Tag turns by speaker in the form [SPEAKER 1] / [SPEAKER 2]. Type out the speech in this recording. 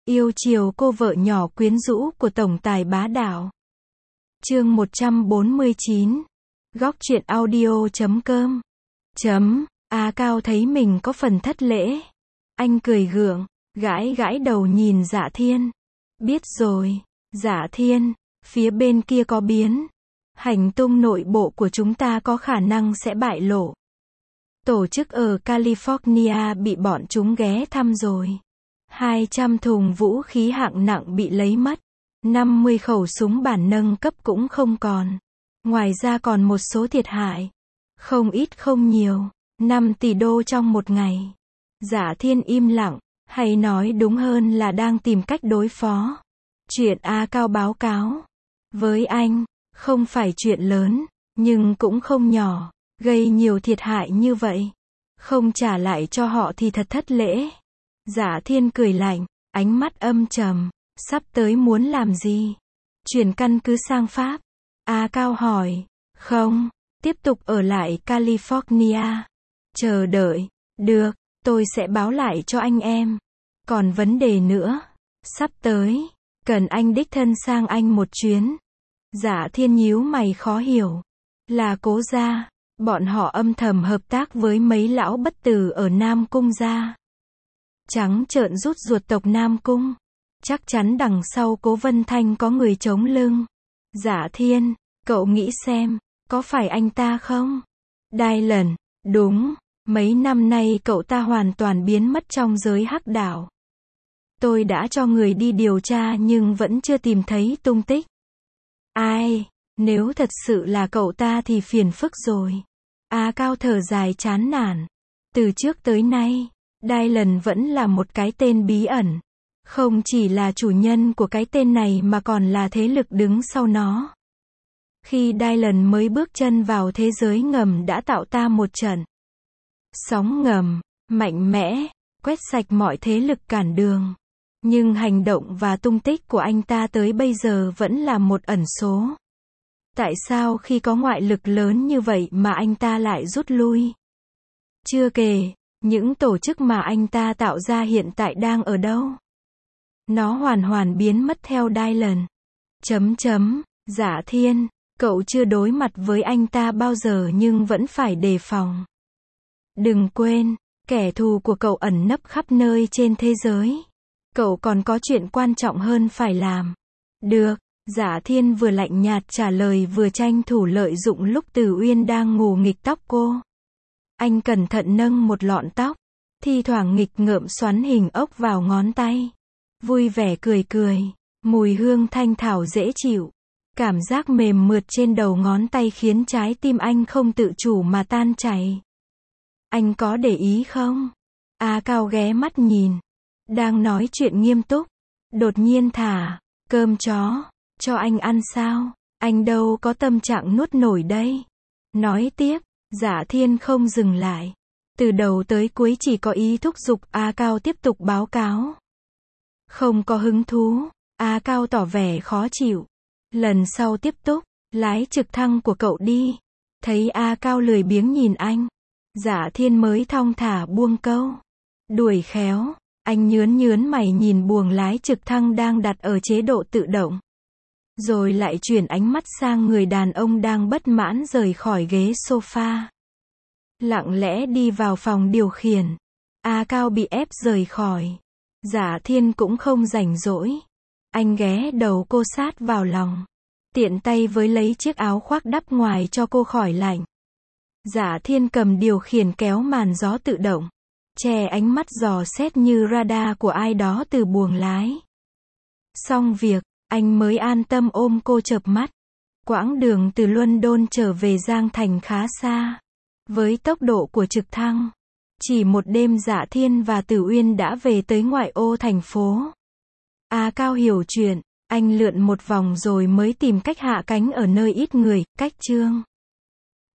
[SPEAKER 1] Yêu chiều cô vợ nhỏ quyến rũ của tổng tài bá đạo. Chương 149. Góc truyện audio.com. A Cao thấy mình có phần thất lễ. Anh cười gượng, gãi gãi đầu nhìn Dạ Thiên. Biết rồi, Dạ Thiên, phía bên kia có biến. Hành tung nội bộ của chúng ta có khả năng sẽ bại lộ. Tổ chức ở California bị bọn chúng ghé thăm rồi. 200 thùng vũ khí hạng nặng bị lấy mất. 50 khẩu súng bản nâng cấp cũng không còn. Ngoài ra còn một số thiệt hại. Không ít không nhiều. 5 tỷ đô trong một ngày. Dạ Thiên im lặng, hay nói đúng hơn là đang tìm cách đối phó. Chuyện A Cao báo cáo. Với anh, không phải chuyện lớn, nhưng cũng không nhỏ. Gây nhiều thiệt hại như vậy. Không trả lại cho họ thì thật thất lễ. Dạ Thiên cười lạnh, ánh mắt âm trầm. Sắp tới muốn làm gì? Chuyển căn cứ sang Pháp? A Cao hỏi. Không, tiếp tục ở lại California. Chờ đợi. Được, tôi sẽ báo lại cho anh em. Còn vấn đề nữa. Sắp tới, cần anh đích thân sang Anh một chuyến. Dạ Thiên nhíu mày khó hiểu. Là Cố gia. Bọn họ âm thầm hợp tác với mấy lão bất tử ở Nam Cung gia. Trắng trợn rút ruột tộc Nam Cung. Chắc chắn đằng sau Cố Vân Thanh có người chống lưng. Dạ Thiên, cậu nghĩ xem, có phải anh ta không? Dylan, đúng, mấy năm nay cậu ta hoàn toàn biến mất trong giới hắc đạo. Tôi đã cho người đi điều tra nhưng vẫn chưa tìm thấy tung tích. Ai, nếu thật sự là cậu ta thì phiền phức rồi. A Cao thở dài chán nản. Từ trước tới nay, Dylan vẫn là một cái tên bí ẩn. Không chỉ là chủ nhân của cái tên này mà còn là thế lực đứng sau nó. Khi Dylan mới bước chân vào thế giới ngầm đã tạo ta một trận sóng ngầm, mạnh mẽ, quét sạch mọi thế lực cản đường. Nhưng hành động và tung tích của anh ta tới bây giờ vẫn là một ẩn số. Tại sao khi có ngoại lực lớn như vậy mà anh ta lại rút lui? Chưa kể, những tổ chức mà anh ta tạo ra hiện tại đang ở đâu? Nó hoàn toàn biến mất theo Dylan. Dạ Thiên, cậu chưa đối mặt với anh ta bao giờ nhưng vẫn phải đề phòng. Đừng quên, kẻ thù của cậu ẩn nấp khắp nơi trên thế giới. Cậu còn có chuyện quan trọng hơn phải làm. Được, Dạ Thiên vừa lạnh nhạt trả lời vừa tranh thủ lợi dụng lúc Từ Uyên đang ngủ nghịch tóc cô. Anh cẩn thận nâng một lọn tóc, thi thoảng nghịch ngợm xoắn hình ốc vào ngón tay. Vui vẻ cười cười, mùi hương thanh thảo dễ chịu. Cảm giác mềm mượt trên đầu ngón tay khiến trái tim anh không tự chủ mà tan chảy. Anh có để ý không? A Cao ghé mắt nhìn. Đang nói chuyện nghiêm túc. Đột nhiên thả cơm chó cho anh ăn sao? Anh đâu có tâm trạng nuốt nổi đây. Nói tiếp, Dạ Thiên không dừng lại. Từ đầu tới cuối chỉ có ý thúc giục A Cao tiếp tục báo cáo. Không có hứng thú. A Cao tỏ vẻ khó chịu. Lần sau tiếp tục, lái trực thăng của cậu đi. Thấy A Cao lười biếng nhìn anh. Dạ Thiên mới thong thả buông câu. Đuổi khéo. Anh nhớn mày nhìn buồng lái trực thăng đang đặt ở chế độ tự động. Rồi lại chuyển ánh mắt sang người đàn ông đang bất mãn rời khỏi ghế sofa. Lặng lẽ đi vào phòng điều khiển. A Cao bị ép rời khỏi. Dạ Thiên cũng không rảnh rỗi. Anh ghé đầu cô sát vào lòng. Tiện tay với lấy chiếc áo khoác đắp ngoài cho cô khỏi lạnh. Dạ Thiên cầm điều khiển kéo màn gió tự động. Che ánh mắt dò xét như radar của ai đó từ buồng lái. Xong việc, anh mới an tâm ôm cô chợp mắt. Quãng đường từ London trở về Giang Thành khá xa. Với tốc độ của trực thăng, chỉ một đêm Dạ Thiên và Tử Uyên đã về tới ngoại ô thành phố. A Cao hiểu chuyện, anh lượn một vòng rồi mới tìm cách hạ cánh ở nơi ít người, cách Chương